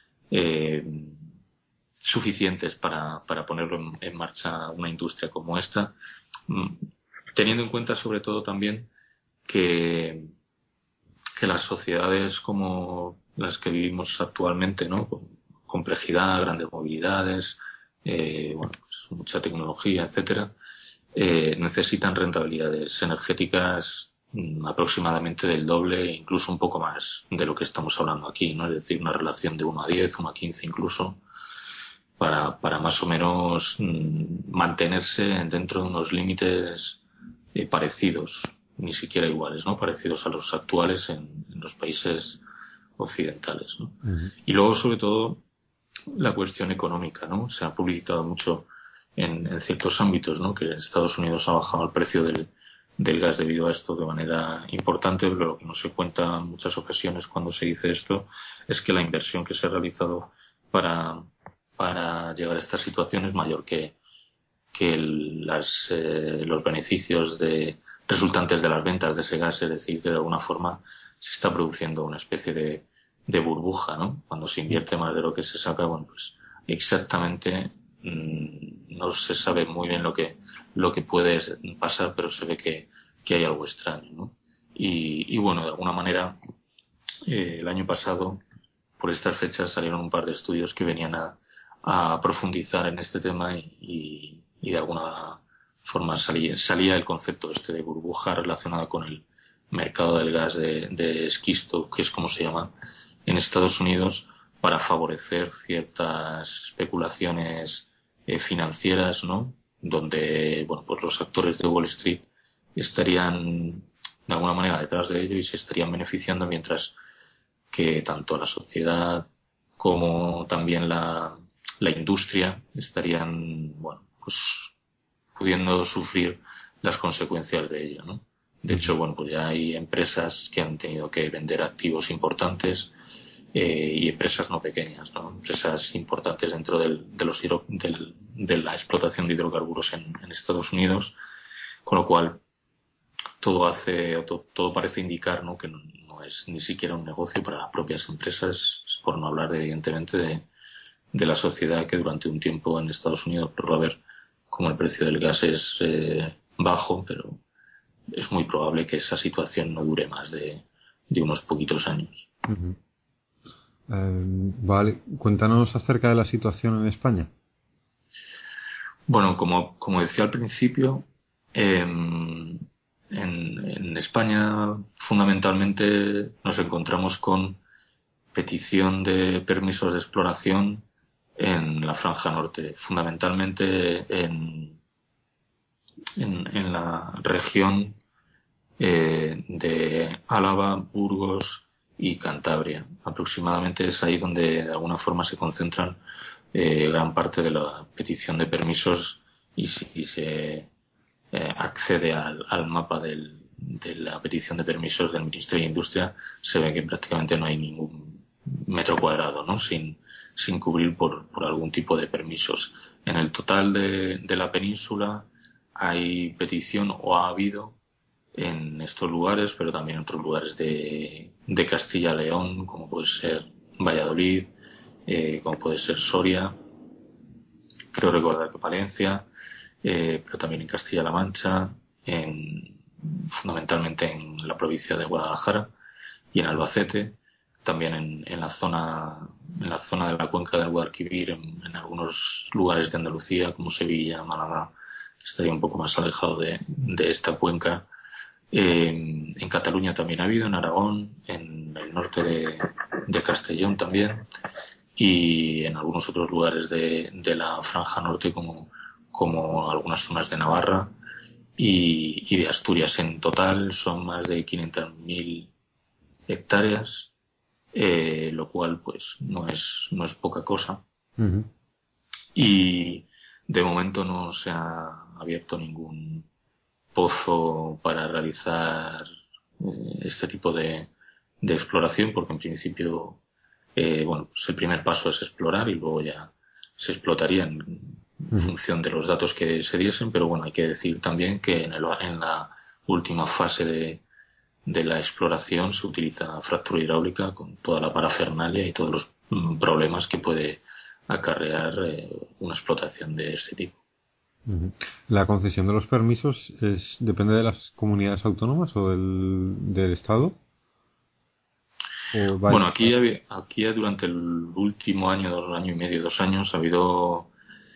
suficientes para ponerlo en marcha una industria como esta, teniendo en cuenta sobre todo también que las sociedades como las que vivimos actualmente, ¿no? Con complejidad, grandes movilidades, pues mucha tecnología, etcétera, necesitan rentabilidades energéticas aproximadamente del doble e incluso un poco más de lo que estamos hablando aquí, ¿no? Es decir, una relación de 1 a 10, 1 a 15 incluso, para más o menos mantenerse dentro de unos límites parecidos, ni siquiera iguales, ¿no? Parecidos a los actuales en los países occidentales, ¿no? Y luego, sobre todo, la cuestión económica, ¿no? Se ha publicitado mucho en ciertos ámbitos, ¿no? Que Estados Unidos ha bajado el precio del gas debido a esto de manera importante, pero lo que no se cuenta en muchas ocasiones cuando se dice esto es que la inversión que se ha realizado para llegar a esta situación es mayor que los beneficios resultantes de las ventas de ese gas. Es decir, que de alguna forma se está produciendo una especie de burbuja, ¿no? Cuando se invierte más de lo que se saca, bueno, pues exactamente no se sabe muy bien lo que puede pasar, pero se ve que hay algo extraño, ¿no? Y bueno, de alguna manera, el año pasado, por estas fechas, salieron un par de estudios que venían a profundizar en este tema y de alguna forma salía el concepto de burbuja relacionado con el mercado del gas de esquisto, que es como se llama en Estados Unidos, para favorecer ciertas especulaciones financieras, ¿no? Donde, bueno, pues los actores de Wall Street estarían de alguna manera detrás de ello y se estarían beneficiando, mientras que tanto la sociedad como también la industria estarían, bueno, pues pudiendo sufrir las consecuencias de ello, ¿no? De hecho, bueno, pues ya hay empresas que han tenido que vender activos importantes y empresas no pequeñas, ¿no? Empresas importantes dentro de la explotación de hidrocarburos en Estados Unidos, con lo cual todo parece indicar, ¿no? Que no es ni siquiera un negocio para las propias empresas, por no hablar evidentemente de la sociedad, que durante un tiempo en Estados Unidos va a ver como el precio del gas es bajo, pero es muy probable que esa situación no dure más de unos poquitos años. Vale, cuéntanos acerca de la situación en España. Bueno, como decía al principio, en España fundamentalmente nos encontramos con petición de permisos de exploración en la franja norte, fundamentalmente en la región de Álava, Burgos y Cantabria. Aproximadamente es ahí donde de alguna forma se concentran gran parte de la petición de permisos, y si se accede al mapa de la petición de permisos del Ministerio de Industria, se ve que prácticamente no hay ningún metro cuadrado, ¿no?, sin cubrir por algún tipo de permisos. En el total de la península hay petición, o ha habido, en estos lugares, pero también en otros lugares de Castilla-León, como puede ser Valladolid, como puede ser Soria, creo recordar que Palencia, pero también en Castilla-La Mancha, fundamentalmente en la provincia de Guadalajara y en Albacete, también en la zona de la cuenca del Guadalquivir, en algunos lugares de Andalucía, como Sevilla, Málaga, que estaría un poco más alejado de esta cuenca. En Cataluña también ha habido, en Aragón, en el norte de Castellón también, y en algunos otros lugares de la franja norte, como algunas zonas de Navarra y de Asturias. En total son más de 500.000 hectáreas, lo cual pues no es poca cosa. Uh-huh. Y de momento no se ha abierto ningún pozo para realizar este tipo de exploración, porque en principio pues el primer paso es explorar y luego ya se explotaría en función de los datos que se diesen. Pero bueno, hay que decir también que en la última fase de la exploración se utiliza fractura hidráulica con toda la parafernalia y todos los problemas que puede acarrear una explotación de este tipo. ¿La concesión de los permisos depende de las comunidades autónomas o del Estado? Bueno, aquí durante el último año, 2 años y medio, 2 años, ha habido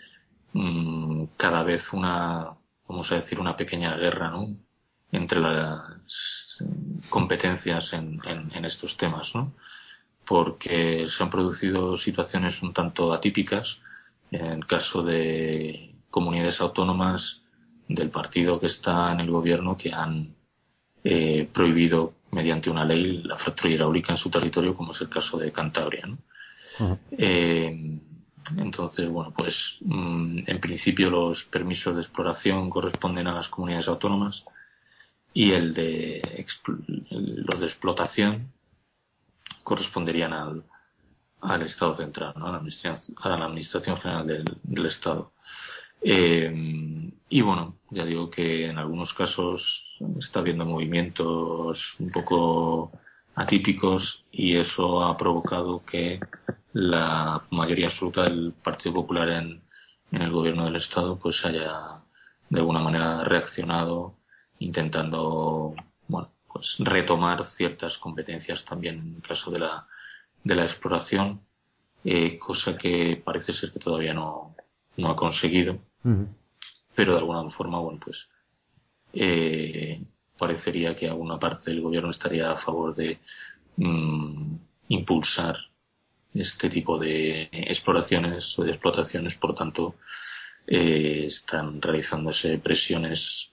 cada vez vamos a decir, una pequeña guerra, ¿no?, entre las competencias en estos temas, ¿no?, porque se han producido situaciones un tanto atípicas en el caso de comunidades autónomas del partido que está en el gobierno, que han prohibido mediante una ley la fractura hidráulica en su territorio, como es el caso de Cantabria, ¿no? Uh-huh. Entonces, bueno, pues en principio los permisos de exploración corresponden a las comunidades autónomas, y los de explotación corresponderían al Estado central, ¿no?, a la Administración General del Estado. Y bueno, ya digo que en algunos casos está habiendo movimientos un poco atípicos, y eso ha provocado que la mayoría absoluta del Partido Popular en el gobierno del Estado pues haya de alguna manera reaccionado, intentando pues retomar ciertas competencias también en el caso de la exploración, cosa que parece ser que todavía no ha conseguido. Uh-huh. Pero de alguna forma, pues parecería que alguna parte del gobierno estaría a favor de impulsar este tipo de exploraciones o de explotaciones. Por tanto, están realizándose presiones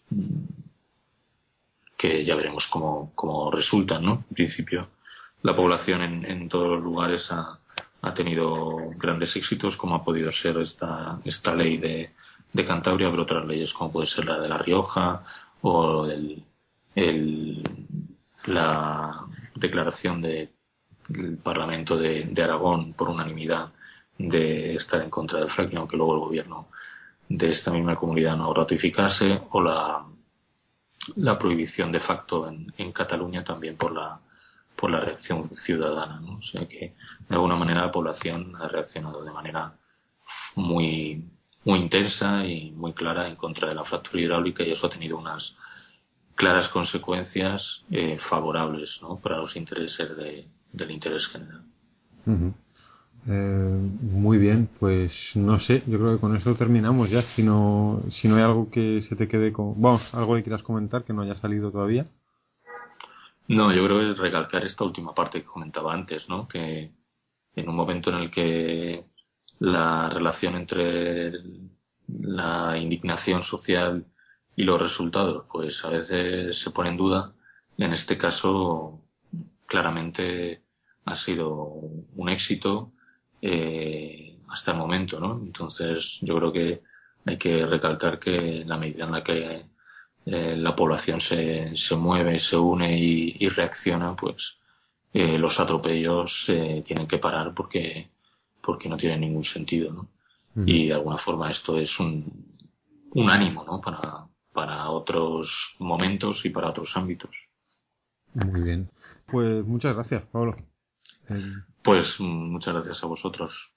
que ya veremos cómo resultan, ¿no? En principio, la población en todos los lugares ha tenido grandes éxitos, como ha podido ser esta ley de Cantabria, pero otras leyes como puede ser la de La Rioja, o la declaración del Parlamento de Aragón por unanimidad de estar en contra del fracking, aunque luego el gobierno de esta misma comunidad no ratificase, o la prohibición de facto en Cataluña también por la reacción ciudadana, ¿no? O sea que de alguna manera la población ha reaccionado de manera muy muy intensa y muy clara en contra de la fractura hidráulica, y eso ha tenido unas claras consecuencias favorables, ¿no?, para los intereses del interés general. Uh-huh. Muy bien, pues no sé, yo creo que con eso terminamos ya. Si no hay algo que se te quede algo que quieras comentar que no haya salido todavía. No, yo creo que es recalcar esta última parte que comentaba antes, ¿no?, que en un momento en el que la relación entre la indignación social y los resultados pues a veces se pone en duda, en este caso claramente ha sido un éxito hasta el momento, ¿no? Entonces yo creo que hay que recalcar que en la medida en la que la población se mueve, se une y reacciona, pues los atropellos tienen que parar porque no tiene ningún sentido, ¿no? Y de alguna forma esto es un ánimo, ¿no? Para otros momentos y para otros ámbitos. Muy bien. Pues muchas gracias, Pablo. Pues muchas gracias a vosotros.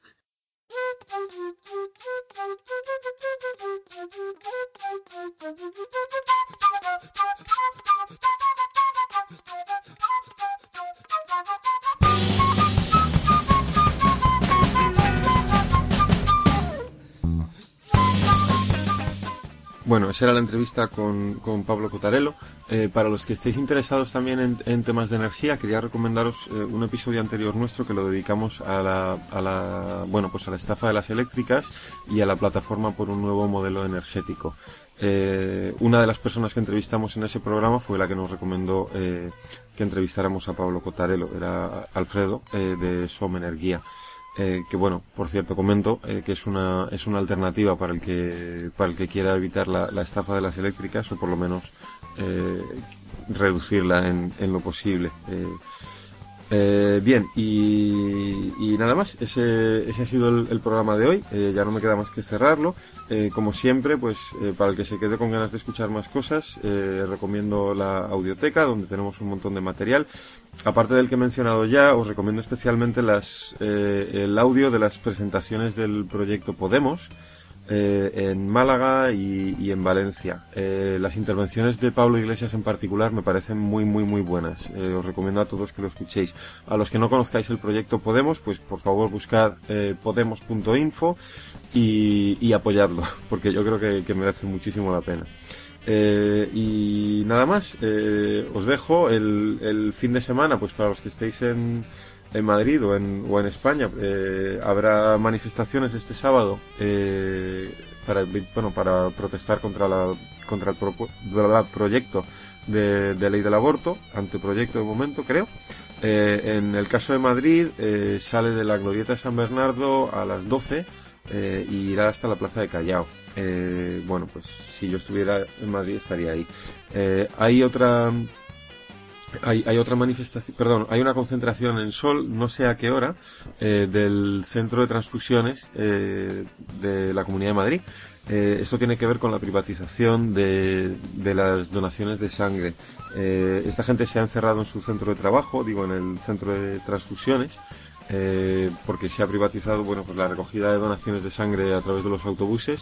Bueno, esa era la entrevista con Pablo Cotarelo. Para los que estéis interesados también en temas de energía, quería recomendaros un episodio anterior nuestro que lo dedicamos a la estafa de las eléctricas y a la plataforma por un nuevo modelo energético. Una de las personas que entrevistamos en ese programa fue la que nos recomendó que entrevistáramos a Pablo Cotarelo, era Alfredo de Som Energía. Que bueno, por cierto comento que es una alternativa para el que quiera evitar la estafa de las eléctricas, o por lo menos reducirla en lo posible. Bien, y nada más, ese ha sido el programa de hoy. Ya no me queda más que cerrarlo. Como siempre, pues para el que se quede con ganas de escuchar más cosas, recomiendo la audioteca, donde tenemos un montón de material. Aparte del que he mencionado ya, os recomiendo especialmente el audio de las presentaciones del proyecto Podemos en Málaga y en Valencia. Las intervenciones de Pablo Iglesias en particular me parecen muy buenas. Os recomiendo a todos que lo escuchéis. A los que no conozcáis el proyecto Podemos, pues por favor buscad podemos.info y apoyadlo, porque yo creo que merece muchísimo la pena. Y nada más, os dejo el fin de semana, pues para los que estéis en Madrid o en España, habrá manifestaciones este sábado para protestar contra el proyecto de ley del aborto, anteproyecto de momento creo. En el caso de Madrid, sale de la Glorieta de San Bernardo a las 12 y irá hasta la Plaza de Callao. Bueno, pues si yo estuviera en Madrid estaría ahí. Hay otra manifestación, perdón, hay una concentración en Sol, no sé a qué hora, del Centro de Transfusiones de la Comunidad de Madrid. Esto tiene que ver con la privatización de las donaciones de sangre. Esta gente se ha encerrado en su centro de trabajo, digo, en el Centro de Transfusiones, porque se ha privatizado, bueno, pues la recogida de donaciones de sangre a través de los autobuses.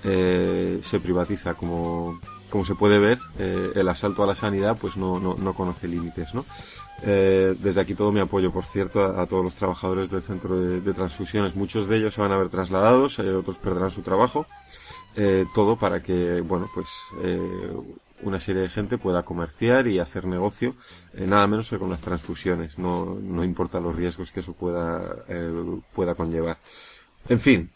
Se privatiza, como se puede ver. El asalto a la sanidad pues no conoce límites, ¿no? Desde aquí todo mi apoyo, por cierto, a todos los trabajadores del centro de transfusiones. Muchos de ellos se van a ver trasladados, otros perderán su trabajo, todo para que, bueno, pues una serie de gente pueda comerciar y hacer negocio, nada menos que con las transfusiones. No importa los riesgos que eso pueda conllevar. En fin.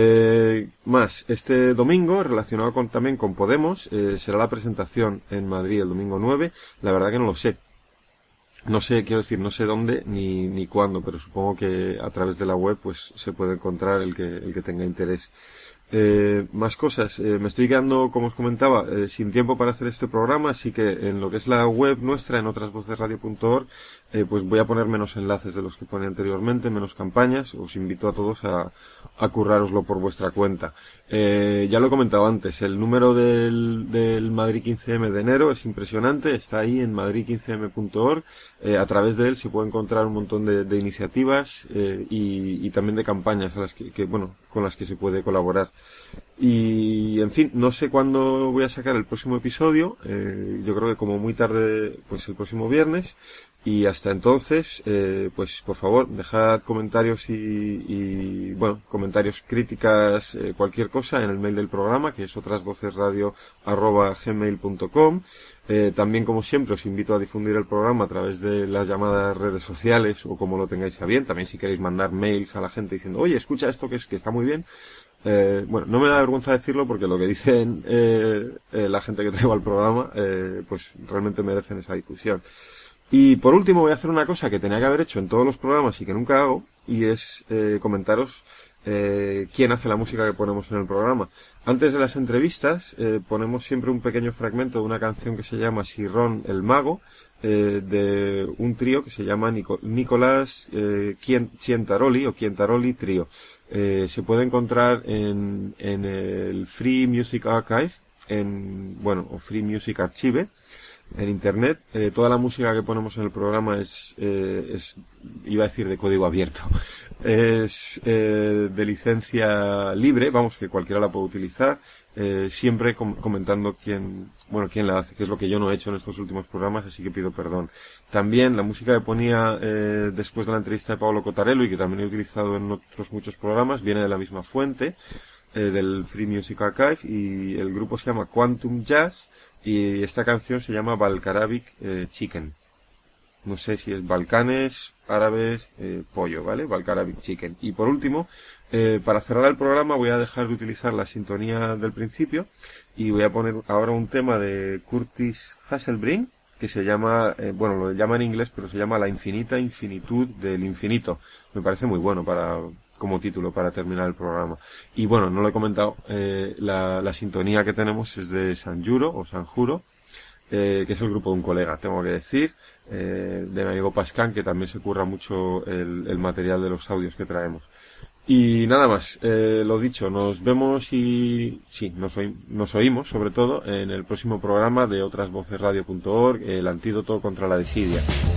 Más, este domingo, relacionado también con Podemos, será la presentación en Madrid el domingo 9. La verdad que no lo sé. No sé, quiero decir, no sé dónde ni cuándo, pero supongo que a través de la web pues se puede encontrar el que tenga interés. Más cosas. Me estoy quedando, como os comentaba, sin tiempo para hacer este programa, así que en lo que es la web nuestra, en otrasvocesradio.org, pues voy a poner menos enlaces de los que pone anteriormente, menos campañas. Os invito a todos a currároslo por vuestra cuenta. Ya lo he comentado antes, el número del Madrid 15M de enero es impresionante, está ahí en madrid15m.org. A través de él se puede encontrar un montón de iniciativas y también de campañas con las que se puede colaborar. Y en fin, no sé cuándo voy a sacar el próximo episodio. Yo creo que como muy tarde, pues el próximo viernes. Y hasta entonces, pues por favor, dejad comentarios comentarios, críticas, cualquier cosa en el mail del programa, que es otrasvocesradio@gmail.com. También, como siempre, os invito a difundir el programa a través de las llamadas redes sociales o como lo tengáis a bien. También si queréis mandar mails a la gente diciendo, oye, escucha esto que está muy bien. No me da vergüenza decirlo porque lo que dicen la gente que traigo al programa, pues realmente merecen esa difusión. Y por último voy a hacer una cosa que tenía que haber hecho en todos los programas y que nunca hago, y es comentaros quién hace la música que ponemos en el programa. Antes de las entrevistas ponemos siempre un pequeño fragmento de una canción que se llama Sirrón el Mago, de un trío que se llama Nicolás Cientaroli o Cientaroli Trío. Se puede encontrar en el Free Music Archive, o Free Music Archive, en internet. Toda la música que ponemos en el programa es iba a decir de código abierto, es de licencia libre, vamos, que cualquiera la puede utilizar, siempre comentando quién la hace, que es lo que yo no he hecho en estos últimos programas, así que pido perdón. También la música que ponía después de la entrevista de Paolo Cotarello, y que también he utilizado en otros muchos programas, viene de la misma fuente, del Free Music Archive, y el grupo se llama Quantum Jazz, y esta canción se llama Balkarabic Chicken. No sé si es Balcanes, árabes, pollo, ¿vale? Balkarabic Chicken. Y por último, para cerrar el programa voy a dejar de utilizar la sintonía del principio y voy a poner ahora un tema de Curtis Hasselbrink que se llama, lo llama en inglés, pero se llama La infinita infinitud del infinito. Me parece muy bueno como título para terminar el programa. Y bueno, no lo he comentado, la sintonía que tenemos es de Sanjuro o Sanjuro, que es el grupo de un colega, tengo que decir, de mi amigo Pascan, que también se curra mucho el material de los audios que traemos. Y nada más, lo dicho, nos vemos nos oímos sobre todo en el próximo programa de otrasvocesradio.org, el antídoto contra la desidia.